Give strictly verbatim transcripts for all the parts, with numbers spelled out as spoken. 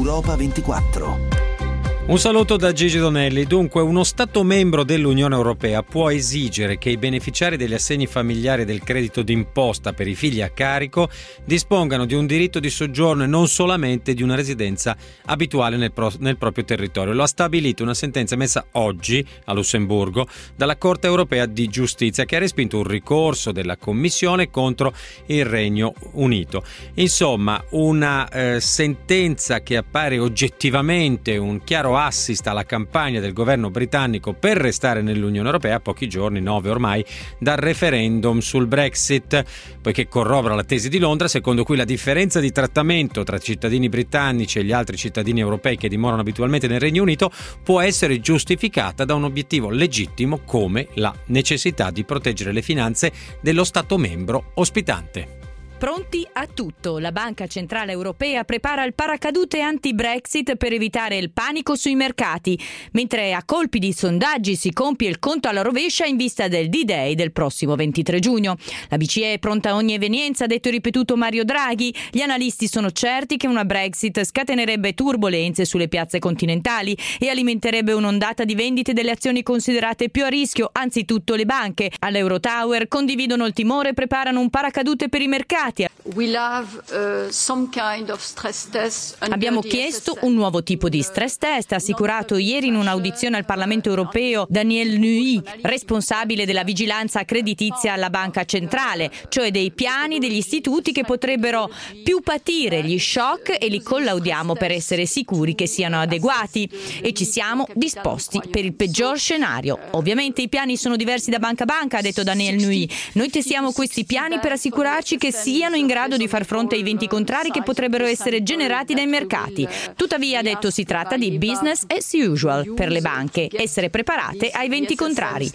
Europa ventiquattro. Un saluto da Gigi Donelli. Dunque, uno Stato membro dell'Unione Europea può esigere che i beneficiari degli assegni familiari e del credito d'imposta per i figli a carico dispongano di un diritto di soggiorno e non solamente di una residenza abituale nel, pro- nel proprio territorio. Lo ha stabilito una sentenza emessa oggi a Lussemburgo dalla Corte Europea di Giustizia, che ha respinto un ricorso della Commissione contro il Regno Unito. Insomma, una eh, sentenza che appare oggettivamente un chiaro assist alla campagna del governo britannico per restare nell'Unione Europea a pochi giorni, nove ormai, dal referendum sul Brexit, poiché corrobora la tesi di Londra secondo cui la differenza di trattamento tra cittadini britannici e gli altri cittadini europei che dimorano abitualmente nel Regno Unito può essere giustificata da un obiettivo legittimo come la necessità di proteggere le finanze dello Stato membro ospitante. Pronti a tutto. La Banca Centrale Europea prepara il paracadute anti-Brexit per evitare il panico sui mercati, mentre a colpi di sondaggi si compie il conto alla rovescia in vista del D-Day del prossimo ventitré giugno. La B C E è pronta a ogni evenienza, ha detto e ripetuto Mario Draghi. Gli analisti sono certi che una Brexit scatenerebbe turbolenze sulle piazze continentali e alimenterebbe un'ondata di vendite delle azioni considerate più a rischio, anzitutto le banche. All'Eurotower condividono il timore e preparano un paracadute per i mercati. Abbiamo chiesto un nuovo tipo di stress test, ha assicurato ieri in un'audizione al Parlamento europeo Daniel Nui, responsabile della vigilanza creditizia alla Banca Centrale, cioè dei piani degli istituti che potrebbero più patire gli shock, e li collaudiamo per essere sicuri che siano adeguati e ci siamo disposti per il peggior scenario. Ovviamente i piani sono diversi da banca a banca, ha detto Daniel Nui. Noi testiamo questi piani per assicurarci che siano in grado di far fronte ai venti contrari che potrebbero essere generati dai mercati. Tuttavia, ha detto, si tratta di business as usual per le banche, essere preparate ai venti contrari.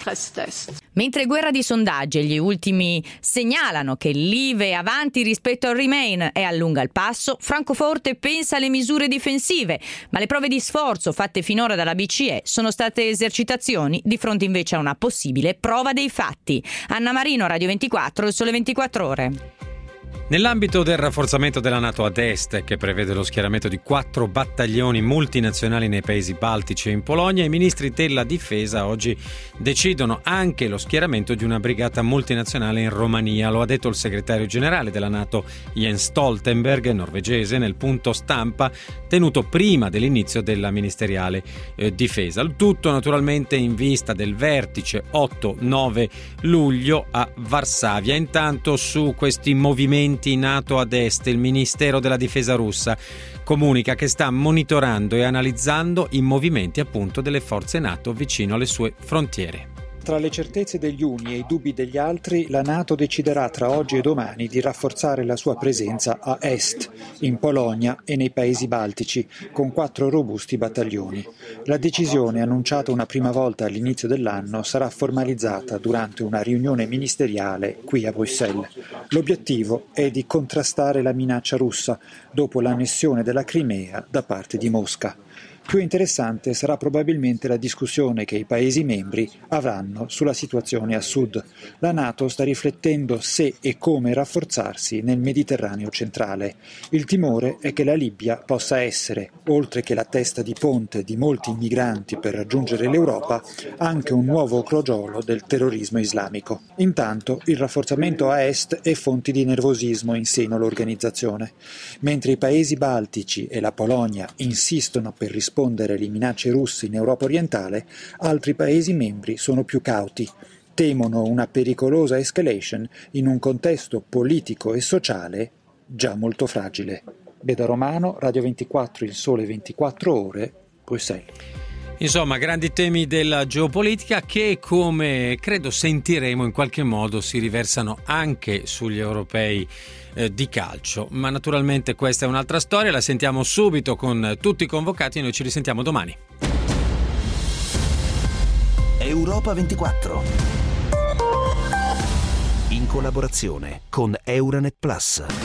Mentre guerra di sondaggi, gli ultimi segnalano che l'I V E avanti rispetto al Remain e allunga il passo, Francoforte pensa alle misure difensive, ma le prove di sforzo fatte finora dalla B C E sono state esercitazioni di fronte invece a una possibile prova dei fatti. Anna Marino, Radio ventiquattro, il Sole ventiquattro Ore. Nell'ambito del rafforzamento della NATO ad est, che prevede lo schieramento di quattro battaglioni multinazionali nei paesi baltici e in Polonia, i ministri della difesa oggi decidono anche lo schieramento di una brigata multinazionale in Romania. Lo ha detto il segretario generale della NATO Jens Stoltenberg, norvegese, nel punto stampa tenuto prima dell'inizio della ministeriale eh, difesa. Il tutto naturalmente in vista del vertice otto nove luglio a Varsavia. Intanto, su questi movimenti NATO ad est, il Ministero della Difesa russa comunica che sta monitorando e analizzando i movimenti appunto delle forze NATO vicino alle sue frontiere. Tra le certezze degli uni e i dubbi degli altri, la NATO deciderà tra oggi e domani di rafforzare la sua presenza a est, in Polonia e nei paesi baltici, con quattro robusti battaglioni. La decisione, annunciata una prima volta all'inizio dell'anno, sarà formalizzata durante una riunione ministeriale qui a Bruxelles. L'obiettivo è di contrastare la minaccia russa dopo l'annessione della Crimea da parte di Mosca. Più interessante sarà probabilmente la discussione che i Paesi membri avranno sulla situazione a sud. La NATO sta riflettendo se e come rafforzarsi nel Mediterraneo centrale. Il timore è che la Libia possa essere, oltre che la testa di ponte di molti migranti per raggiungere l'Europa, anche un nuovo crogiolo del terrorismo islamico. Intanto il rafforzamento a est è fonte di nervosismo in seno all'organizzazione. Mentre i Paesi baltici e la Polonia insistono per rispondere rispondere alle minacce russe in Europa orientale, altri Paesi membri sono più cauti. Temono una pericolosa escalation in un contesto politico e sociale già molto fragile. Beda Romano, Radio ventiquattro, il Sole ventiquattro Ore, Bruxelles. Insomma, grandi temi della geopolitica che, come credo sentiremo in qualche modo, si riversano anche sugli europei eh, di calcio. Ma naturalmente questa è un'altra storia, la sentiamo subito con tutti i convocati e noi ci risentiamo domani. Europa ventiquattro, in collaborazione con Euranet Plus.